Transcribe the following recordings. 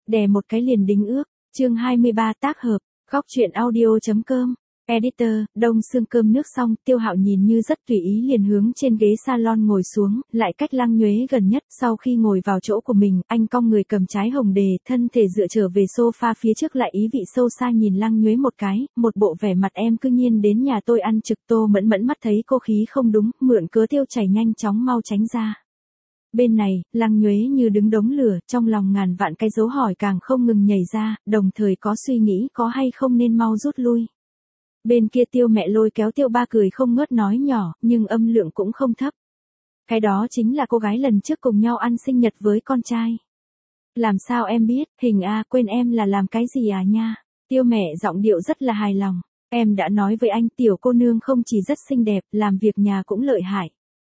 đè một cái liền đính ước. Chương 23 tác hợp, góc truyện audio.com. Editor, đông xương cơm nước xong, Tiêu Hạo nhìn như rất tùy ý liền hướng trên ghế salon ngồi xuống, lại cách Lăng Nhuế gần nhất. Sau khi ngồi vào chỗ của mình, anh cong người cầm trái hồng đề, thân thể dựa trở về sofa phía trước, lại ý vị sâu xa nhìn Lăng Nhuế một cái, một bộ vẻ mặt em cư nhiên đến nhà tôi ăn trực. Tô Mẫn Mẫn mắt thấy cô khí không đúng, mượn cớ Tiêu Chảy nhanh chóng mau tránh ra. Bên này, Lăng Nhuế như đứng đống lửa, trong lòng ngàn vạn cái dấu hỏi càng không ngừng nhảy ra, đồng thời có suy nghĩ có hay không nên mau rút lui. Bên kia Tiêu mẹ lôi kéo Tiêu ba cười không ngớt nói nhỏ, nhưng âm lượng cũng không thấp. Cái đó chính là cô gái lần trước cùng nhau ăn sinh nhật với con trai. Làm sao em biết, Hình A quên em là làm cái gì à nha. Tiêu mẹ giọng điệu rất là hài lòng. Em đã nói với anh, tiểu cô nương không chỉ rất xinh đẹp, làm việc nhà cũng lợi hại.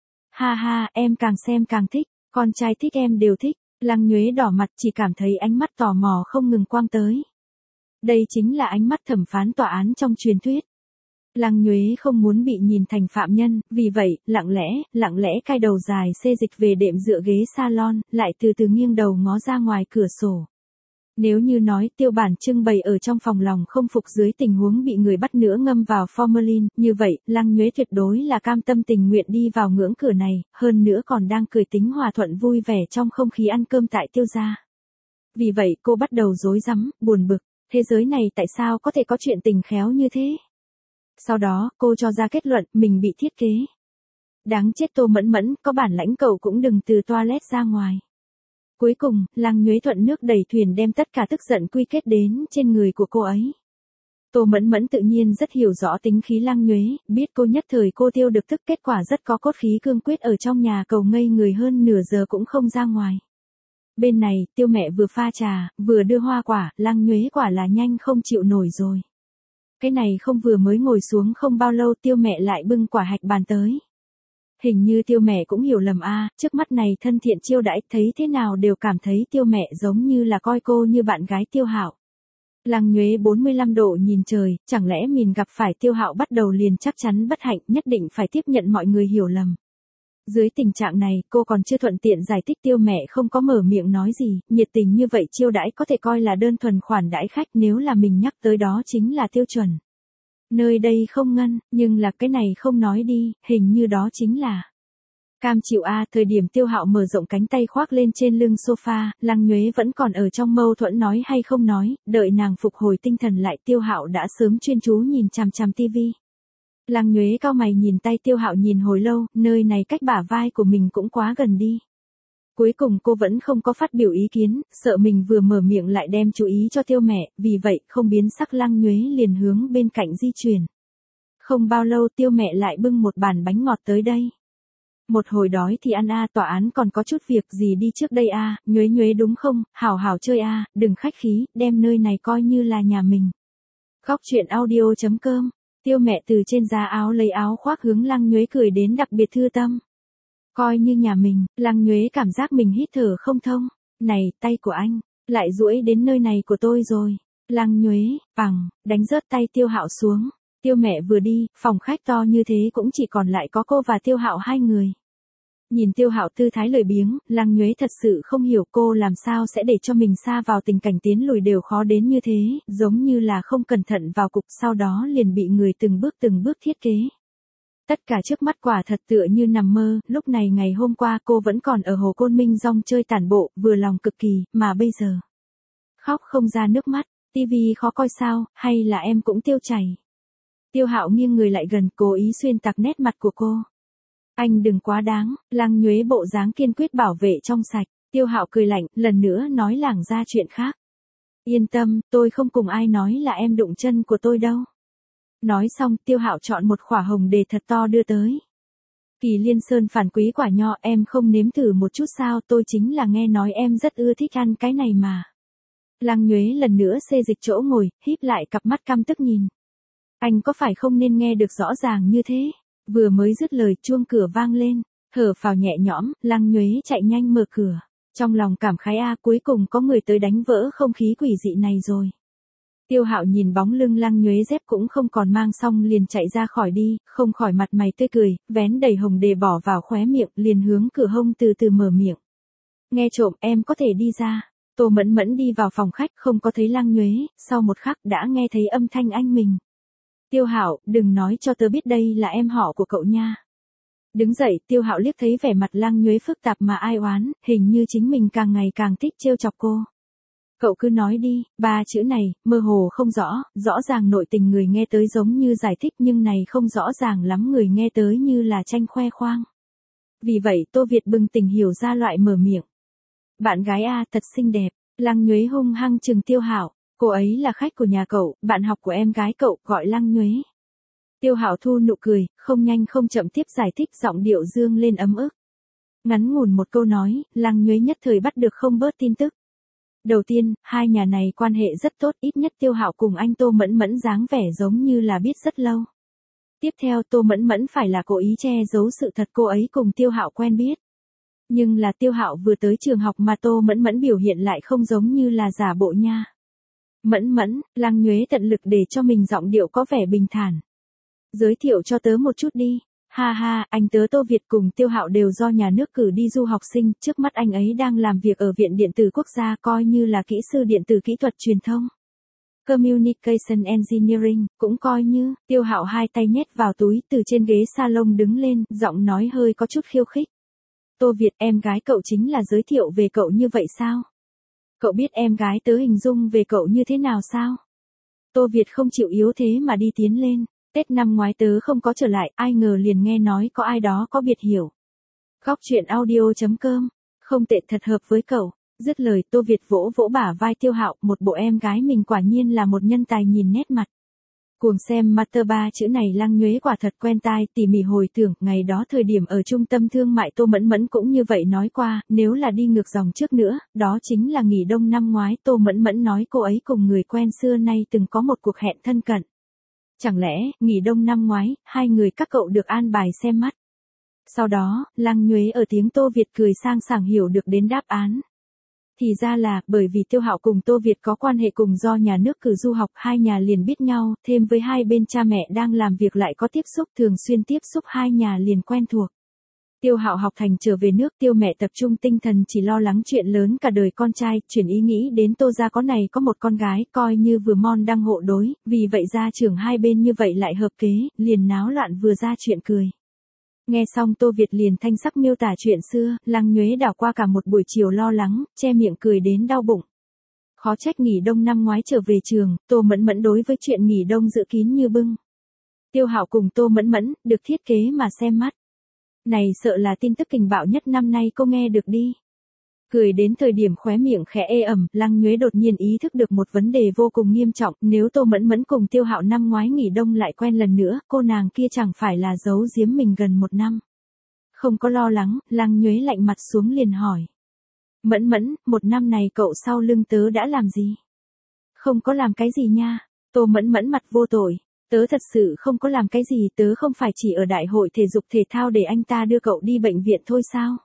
Ha ha, em càng xem càng thích, con trai thích em đều thích. Lăng Nhuế đỏ mặt, chỉ cảm thấy ánh mắt tò mò không ngừng quang tới. Đây chính là ánh mắt thẩm phán tòa án trong truyền thuyết. Lăng Nhuế không muốn bị nhìn thành phạm nhân, vì vậy, lặng lẽ cai đầu dài xê dịch về đệm dựa ghế salon, lại từ từ nghiêng đầu ngó ra ngoài cửa sổ. Nếu như nói Tiêu bản trưng bày ở trong phòng lòng không phục dưới tình huống bị người bắt nữa ngâm vào formalin, như vậy, Lăng Nhuế tuyệt đối là cam tâm tình nguyện đi vào ngưỡng cửa này, hơn nữa còn đang cười tính hòa thuận vui vẻ trong không khí ăn cơm tại Tiêu gia. Vì vậy cô bắt đầu rối rắm, buồn bực, thế giới này tại sao có thể có chuyện tình khéo như thế? Sau đó, cô cho ra kết luận, mình bị thiết kế. Đáng chết Tô Mẫn Mẫn, có bản lãnh cậu cũng đừng từ toilet ra ngoài. Cuối cùng, Lăng Nhuế thuận nước đẩy thuyền đem tất cả tức giận quy kết đến trên người của cô ấy. Tô Mẫn Mẫn tự nhiên rất hiểu rõ tính khí Lăng Nhuế, biết cô nhất thời cô tiêu được tức, kết quả rất có cốt khí cương quyết ở trong nhà cầu ngây người hơn nửa giờ cũng không ra ngoài. Bên này, Tiêu mẹ vừa pha trà, vừa đưa hoa quả, Lăng Nhuế quả là nhanh không chịu nổi rồi. Cái này không vừa mới ngồi xuống không bao lâu Tiêu mẹ lại bưng quả hạch bàn tới. Hình như Tiêu mẹ cũng hiểu lầm trước mắt này thân thiện chiêu đãi, thấy thế nào đều cảm thấy Tiêu mẹ giống như là coi cô như bạn gái Tiêu Hạo. Lăng Nhuế 45 độ nhìn trời, chẳng lẽ mình gặp phải Tiêu Hạo bắt đầu liền chắc chắn bất hạnh, nhất định phải tiếp nhận mọi người hiểu lầm. Dưới tình trạng này, cô còn chưa thuận tiện giải thích, Tiêu mẹ không có mở miệng nói gì, nhiệt tình như vậy chiêu đãi có thể coi là đơn thuần khoản đãi khách, nếu là mình nhắc tới đó chính là tiêu chuẩn. Nơi đây không ngân, nhưng là cái này không nói đi, hình như đó chính là cam chịu thời điểm Tiêu Hạo mở rộng cánh tay khoác lên trên lưng sofa, Lăng Nhuế vẫn còn ở trong mâu thuẫn nói hay không nói, đợi nàng phục hồi tinh thần lại Tiêu Hạo đã sớm chuyên chú nhìn chằm chằm tivi. Lăng Nhuế cau mày nhìn tay Tiêu Hạo nhìn hồi lâu, nơi này cách bả vai của mình cũng quá gần đi. Cuối cùng cô vẫn không có phát biểu ý kiến, sợ mình vừa mở miệng lại đem chú ý cho Tiêu mẹ, vì vậy không biến sắc Lăng Nhuế liền hướng bên cạnh di chuyển. Không bao lâu Tiêu mẹ lại bưng một bàn bánh ngọt tới đây. Một hồi đói thì ăn tòa án còn có chút việc gì đi trước đây Nhuế đúng không, hảo hảo chơi đừng khách khí, đem nơi này coi như là nhà mình. Góc truyện audio.com. Tiêu mẹ từ trên giá áo lấy áo khoác hướng Lăng Nhuế cười đến đặc biệt thư tâm. Coi như nhà mình, Lăng Nhuế cảm giác mình hít thở không thông. Này, tay của anh, lại duỗi đến nơi này của tôi rồi. Lăng Nhuế, đánh rớt tay Tiêu Hạo xuống. Tiêu mẹ vừa đi, phòng khách to như thế cũng chỉ còn lại có cô và Tiêu Hạo hai người. Nhìn Tiêu Hạo tư thái lười biếng, Lăng Nhuế thật sự không hiểu cô làm sao sẽ để cho mình sa vào tình cảnh tiến lùi đều khó đến như thế, giống như là không cẩn thận vào cục sau đó liền bị người từng bước thiết kế. Tất cả trước mắt quả thật tựa như nằm mơ, lúc này ngày hôm qua cô vẫn còn ở Hồ Côn Minh rong chơi tản bộ, vừa lòng cực kỳ, mà bây giờ khóc không ra nước mắt, tivi khó coi sao, hay là em cũng tiêu chảy. Tiêu Hạo nghiêng người lại gần, cố ý xuyên tạc nét mặt của cô. Anh đừng quá đáng, Lăng Nhuế bộ dáng kiên quyết bảo vệ trong sạch, Tiêu Hạo cười lạnh, lần nữa nói lảng ra chuyện khác. Yên tâm, tôi không cùng ai nói là em đụng chân của tôi đâu. Nói xong, Tiêu Hạo chọn một quả hồng đề thật to đưa tới. Kỳ Liên Sơn phản quý quả nho, em không nếm thử một chút sao, tôi chính là nghe nói em rất ưa thích ăn cái này mà. Lăng Nhuế lần nữa xê dịch chỗ ngồi, híp lại cặp mắt căm tức nhìn. Anh có phải không nên nghe được rõ ràng như thế? Vừa mới dứt lời chuông cửa vang lên, thở phào nhẹ nhõm, Lăng Nhuế chạy nhanh mở cửa. Trong lòng cảm khái cuối cùng có người tới đánh vỡ không khí quỷ dị này rồi. Tiêu Hạo nhìn bóng lưng Lăng Nhuế dép cũng không còn mang xong liền chạy ra khỏi đi, không khỏi mặt mày tươi cười, vén đầy hồng đề bỏ vào khóe miệng liền hướng cửa hông từ từ mở miệng. Nghe trộm em có thể đi ra. Tô Mẫn Mẫn đi vào phòng khách không có thấy Lăng Nhuế, sau một khắc đã nghe thấy âm thanh anh mình. Tiêu Hạo, đừng nói cho tớ biết đây là em họ của cậu nha. Đứng dậy, Tiêu Hạo liếc thấy vẻ mặt Lăng Nhuế phức tạp mà ai oán, hình như chính mình càng ngày càng thích trêu chọc cô. Cậu cứ nói đi, ba chữ này, mơ hồ không rõ, rõ ràng nội tình người nghe tới giống như giải thích nhưng này không rõ ràng lắm người nghe tới như là tranh khoe khoang. Vì vậy Tô Việt bừng tỉnh hiểu ra loại mở miệng. Bạn gái a thật xinh đẹp, Lăng Nhuế hung hăng chừng Tiêu Hạo, cô ấy là khách của nhà cậu, bạn học của em gái cậu, gọi Lăng Nhuế. Tiêu Hạo thu nụ cười, không nhanh không chậm tiếp giải thích giọng điệu dương lên ấm ức. Ngắn ngủn một câu nói, Lăng Nhuế nhất thời bắt được không bớt tin tức. Đầu tiên, hai nhà này quan hệ rất tốt, ít nhất Tiêu Hạo cùng anh Tô Mẫn Mẫn dáng vẻ giống như là biết rất lâu. Tiếp theo Tô Mẫn Mẫn phải là cố ý che giấu sự thật cô ấy cùng Tiêu Hạo quen biết. Nhưng là Tiêu Hạo vừa tới trường học mà Tô Mẫn Mẫn biểu hiện lại không giống như là giả bộ nha. Mẫn Mẫn, Lăng Nhuế tận lực để cho mình giọng điệu có vẻ bình thản. Giới thiệu cho tớ một chút đi. Ha ha, anh tớ Tô Việt cùng Tiêu Hạo đều do nhà nước cử đi du học sinh, trước mắt anh ấy đang làm việc ở Viện Điện tử Quốc gia coi như là kỹ sư điện tử kỹ thuật truyền thông. Communication Engineering, cũng coi như, Tiêu Hạo hai tay nhét vào túi từ trên ghế salon đứng lên, giọng nói hơi có chút khiêu khích. Tô Việt, em gái cậu chính là giới thiệu về cậu như vậy sao? Cậu biết em gái tớ hình dung về cậu như thế nào sao? Tô Việt không chịu yếu thế mà đi tiến lên. Tết năm ngoái tớ không có trở lại, ai ngờ liền nghe nói có ai đó có biệt hiểu. Góc chuyện audio.com, không tệ thật hợp với cậu. Dứt lời Tô Việt vỗ vỗ bả vai Tiêu Hạo, một bộ em gái mình quả nhiên là một nhân tài nhìn nét mặt. Cuồng xem Master ba chữ này Lăng Nhuế quả thật quen tai, tỉ mỉ hồi tưởng, ngày đó thời điểm ở trung tâm thương mại Tô Mẫn Mẫn cũng như vậy nói qua, nếu là đi ngược dòng trước nữa, đó chính là nghỉ đông năm ngoái Tô Mẫn Mẫn nói cô ấy cùng người quen xưa nay từng có một cuộc hẹn thân cận. Chẳng lẽ, nghỉ đông năm ngoái, hai người các cậu được an bài xem mắt. Sau đó, Lăng Nhuế ở tiếng Tô Việt cười sang sảng hiểu được đến đáp án. Thì ra là, bởi vì Tiêu Hạo cùng Tô Việt có quan hệ cùng do nhà nước cử du học, hai nhà liền biết nhau, thêm với hai bên cha mẹ đang làm việc lại có tiếp xúc thường xuyên tiếp xúc hai nhà liền quen thuộc. Tiêu Hạo học thành trở về nước, Tiêu mẹ tập trung tinh thần chỉ lo lắng chuyện lớn cả đời con trai, chuyển ý nghĩ đến Tô gia có này có một con gái, coi như vừa môn đăng hộ đối, vì vậy gia trưởng hai bên như vậy lại hợp kế, liền náo loạn vừa ra chuyện cười. Nghe xong Tô Việt liền thanh sắc miêu tả chuyện xưa, Lăng Nhuế đảo qua cả một buổi chiều lo lắng, che miệng cười đến đau bụng. Khó trách nghỉ đông năm ngoái trở về trường, Tô Mẫn Mẫn đối với chuyện nghỉ đông dự kín như bưng. Tiêu Hạo cùng Tô Mẫn Mẫn, được thiết kế mà xem mắt. Này sợ là tin tức kình bạo nhất năm nay cô nghe được đi. Cười đến thời điểm khóe miệng khẽ ê ẩm, Lăng Nhuế đột nhiên ý thức được một vấn đề vô cùng nghiêm trọng, nếu Tô Mẫn Mẫn cùng Tiêu Hạo năm ngoái nghỉ đông lại quen lần nữa, cô nàng kia chẳng phải là giấu giếm mình gần một năm. Không có lo lắng, Lăng Nhuế lạnh mặt xuống liền hỏi. Mẫn Mẫn, một năm này cậu sau lưng tớ đã làm gì? Không có làm cái gì nha. Tô Mẫn Mẫn mặt vô tội. Tớ thật sự không có làm cái gì, tớ không phải chỉ ở đại hội thể dục thể thao để anh ta đưa cậu đi bệnh viện thôi sao?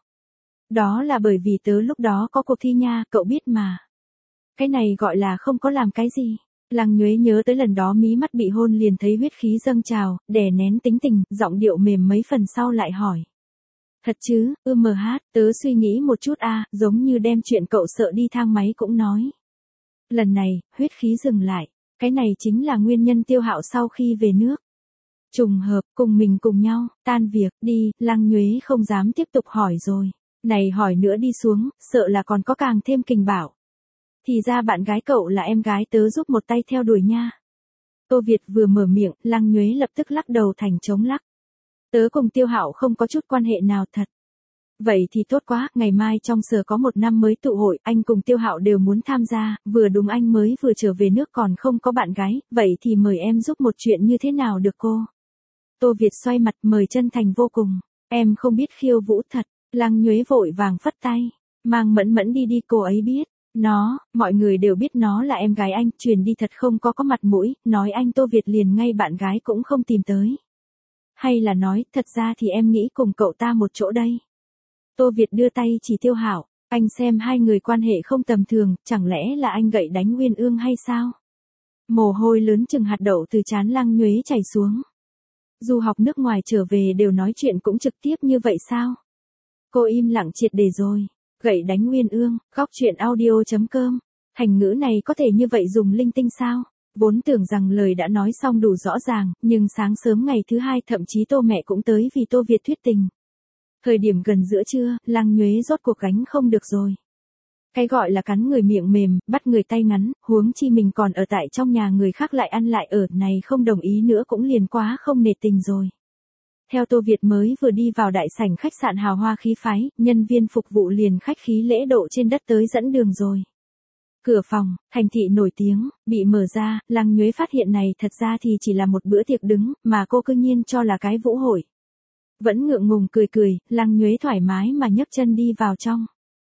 Đó là bởi vì tớ lúc đó có cuộc thi nha, cậu biết mà. Cái này gọi là không có làm cái gì. Lăng Nhuế nhớ tới lần đó mí mắt bị hôn liền thấy huyết khí dâng trào, đè nén tính tình, giọng điệu mềm mấy phần sau lại hỏi. Thật chứ, tớ suy nghĩ một chút giống như đem chuyện cậu sợ đi thang máy cũng nói. Lần này, huyết khí dừng lại. Cái này chính là nguyên nhân Tiêu Hạo sau khi về nước. Trùng hợp, cùng mình cùng nhau, tan việc, đi, Lăng Nhuế không dám tiếp tục hỏi rồi. Này hỏi nữa đi xuống, sợ là còn có càng thêm kình bảo. Thì ra bạn gái cậu là em gái tớ giúp một tay theo đuổi nha. Tô Việt vừa mở miệng, Lăng Nhuế lập tức lắc đầu thành chống lắc. Tớ cùng Tiêu Hạo không có chút quan hệ nào thật. Vậy thì tốt quá, ngày mai trong sở có một năm mới tụ hội, anh cùng Tiêu Hạo đều muốn tham gia, vừa đúng anh mới vừa trở về nước còn không có bạn gái, vậy thì mời em giúp một chuyện như thế nào được cô? Tô Việt xoay mặt mời chân thành vô cùng, em không biết khiêu vũ thật, Lăng Nhuế vội vàng phất tay, mang Mẫn Mẫn đi đi cô ấy biết, mọi người đều biết nó là em gái anh, truyền đi thật không có mặt mũi, nói anh Tô Việt liền ngay bạn gái cũng không tìm tới. Hay là nói, thật ra thì em nghĩ cùng cậu ta một chỗ đây. Tô Việt đưa tay chỉ Tiêu Hạo, anh xem hai người quan hệ không tầm thường, chẳng lẽ là anh gậy đánh Uyên Ương hay sao? Mồ hôi lớn chừng hạt đậu từ trán Lăng Nhuế chảy xuống. Du học nước ngoài trở về đều nói chuyện cũng trực tiếp như vậy sao? Cô im lặng triệt để rồi. Gậy đánh uyên ương, góc truyện audio.com. Thành ngữ này có thể như vậy dùng linh tinh sao? Vốn tưởng rằng lời đã nói xong đủ rõ ràng, nhưng sáng sớm ngày thứ hai thậm chí Tô mẹ cũng tới vì Tô Việt thuyết tình. Thời điểm gần giữa trưa, Lăng Nhuế rốt cuộc gánh không được rồi. Cái gọi là cắn người miệng mềm, bắt người tay ngắn, huống chi mình còn ở tại trong nhà người khác lại ăn lại ở, này không đồng ý nữa cũng liền quá không nể tình rồi. Theo Tô Việt mới vừa đi vào đại sảnh khách sạn hào hoa khí phái, nhân viên phục vụ liền khách khí lễ độ trên đất tới dẫn đường rồi. Cửa phòng, thành thị nổi tiếng, bị mở ra, Lăng Nhuế phát hiện này thật ra thì chỉ là một bữa tiệc đứng, mà cô cư nhiên cho là cái vũ hội. Vẫn ngượng ngùng cười cười, Lăng Nhuế thoải mái mà nhấc chân đi vào trong.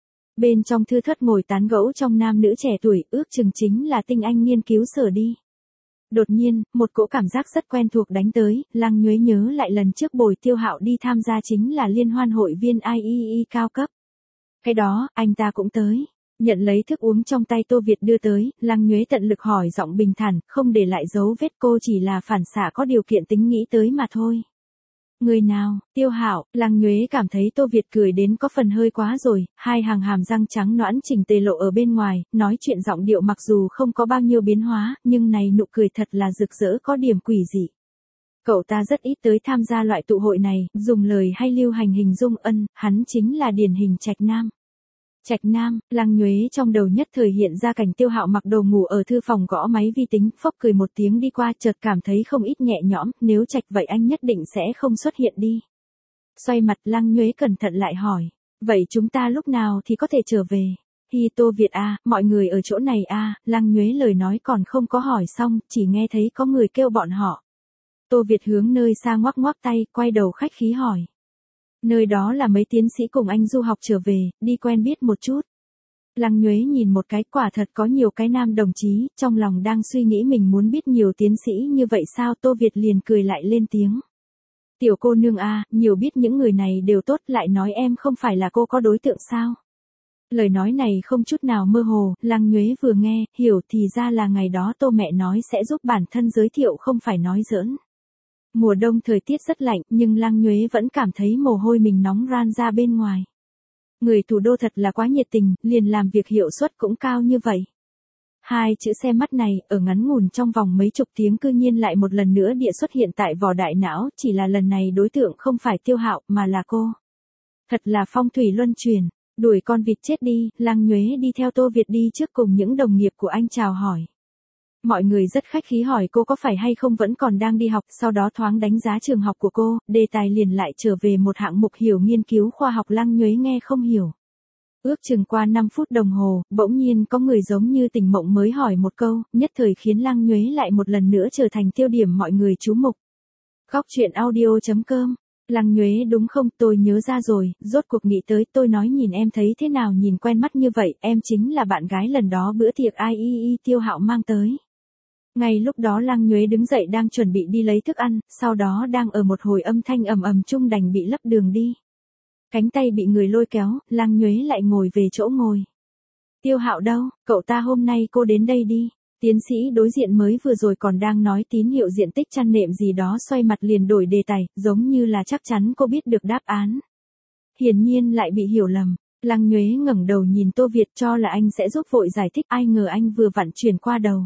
Bên trong thư thất ngồi tán gẫu trong nam nữ trẻ tuổi, ước chừng chính là tinh anh nghiên cứu sở đi. Đột nhiên, một cỗ cảm giác rất quen thuộc đánh tới, Lăng Nhuế nhớ lại lần trước Bồi Tiêu Hạo đi tham gia chính là liên hoan hội viên IEE cao cấp. Cái đó, anh ta cũng tới. Nhận lấy thức uống trong tay Tô Việt đưa tới, Lăng Nhuế tận lực hỏi giọng bình thản, không để lại dấu vết, cô chỉ là phản xạ có điều kiện tính nghĩ tới mà thôi. Người nào, Tiêu Hạo? Lăng Nhuế cảm thấy Tô Việt cười đến có phần hơi quá rồi, hai hàng hàm răng trắng nõn chỉnh tề lộ ở bên ngoài, nói chuyện giọng điệu mặc dù không có bao nhiêu biến hóa, nhưng này nụ cười thật là rực rỡ có điểm quỷ dị. Cậu ta rất ít tới tham gia loại tụ hội này, dùng lời hay lưu hành hình dung hắn chính là điển hình trạch nam. Trạch nam, Lăng Nhuế trong đầu nhất thời hiện ra cảnh Tiêu Hạo mặc đồ ngủ ở thư phòng gõ máy vi tính, phốc cười một tiếng đi qua, chợt cảm thấy không ít nhẹ nhõm, nếu Trạch vậy anh nhất định sẽ không xuất hiện đi. Xoay mặt, Lăng Nhuế cẩn thận lại hỏi, vậy chúng ta lúc nào thì có thể trở về? Hi, Tô Việt à, mọi người ở chỗ này à? Lăng Nhuế lời nói còn không có hỏi xong, chỉ nghe thấy có người kêu bọn họ. Tô Việt hướng nơi xa ngoắc ngoắc tay, quay đầu khách khí hỏi. Nơi đó là mấy tiến sĩ cùng anh du học trở về, đi quen biết một chút. Lăng Nhuế nhìn một cái, quả thật có nhiều cái nam đồng chí, trong lòng đang suy nghĩ mình muốn biết nhiều tiến sĩ như vậy sao? Tô Việt liền cười lại lên tiếng. Tiểu cô nương a, nhiều biết những người này đều tốt, lại nói em không phải là cô có đối tượng sao? Lời nói này không chút nào mơ hồ, Lăng Nhuế vừa nghe, hiểu thì ra là ngày đó Tô mẹ nói sẽ giúp bản thân giới thiệu, không phải nói giỡn. Mùa đông thời tiết rất lạnh, nhưng Lăng Nhuế vẫn cảm thấy mồ hôi mình nóng ran ra bên ngoài. Người thủ đô thật là quá nhiệt tình, liền làm việc hiệu suất cũng cao như vậy. Hai chữ xe mắt này, ở ngắn ngủn trong vòng mấy chục tiếng cư nhiên lại một lần nữa địa xuất hiện tại vỏ đại não, chỉ là lần này đối tượng không phải Tiêu Hạo, mà là cô. Thật là phong thủy luân chuyển, đuổi con vịt chết đi, Lăng Nhuế đi theo Tô Việt đi trước cùng những đồng nghiệp của anh chào hỏi. Mọi người rất khách khí hỏi cô có phải hay không vẫn còn đang đi học, sau đó thoáng đánh giá trường học của cô, đề tài liền lại trở về một hạng mục hiểu nghiên cứu khoa học. Lăng Nhuế nghe không hiểu. Ước chừng qua 5 phút đồng hồ, bỗng nhiên có người giống như tỉnh mộng mới hỏi một câu, nhất thời khiến Lăng Nhuế lại một lần nữa trở thành tiêu điểm mọi người chú mục. Góc truyện audio.com. Lăng Nhuế đúng không, tôi nhớ ra rồi, rốt cuộc nghĩ tới, tôi nói nhìn em thấy thế nào, nhìn quen mắt như vậy, em chính là bạn gái lần đó bữa tiệc IEE Tiêu Hạo mang tới. Ngay lúc đó Lăng Nhuế đứng dậy đang chuẩn bị đi lấy thức ăn, sau đó đang ở một hồi âm thanh ầm ầm chung đành bị lấp đường đi. Cánh tay bị người lôi kéo, Lăng Nhuế lại ngồi về chỗ ngồi. Tiêu Hạo đâu, cậu ta hôm nay cô đến đây đi. Tiến sĩ đối diện mới vừa rồi còn đang nói tín hiệu diện tích chăn nệm gì đó, xoay mặt liền đổi đề tài, giống như là chắc chắn cô biết được đáp án. Hiển nhiên lại bị hiểu lầm. Lăng Nhuế ngẩng đầu nhìn Tô Việt cho là anh sẽ giúp vội giải thích, ai ngờ anh vừa vặn chuyển qua đầu.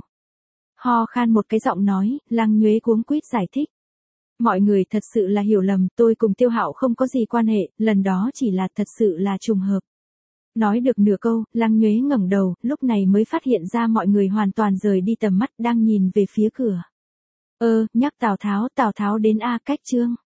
Ho khan một cái giọng nói, Lăng Nhuế cuống quýt giải thích. Mọi người thật sự là hiểu lầm, tôi cùng Tiêu Hạo không có gì quan hệ, lần đó chỉ là thật sự là trùng hợp. Nói được nửa câu, Lăng Nhuế ngẩng đầu, lúc này mới phát hiện ra mọi người hoàn toàn rời đi tầm mắt, đang nhìn về phía cửa. Nhắc Tào Tháo đến a, cách chương.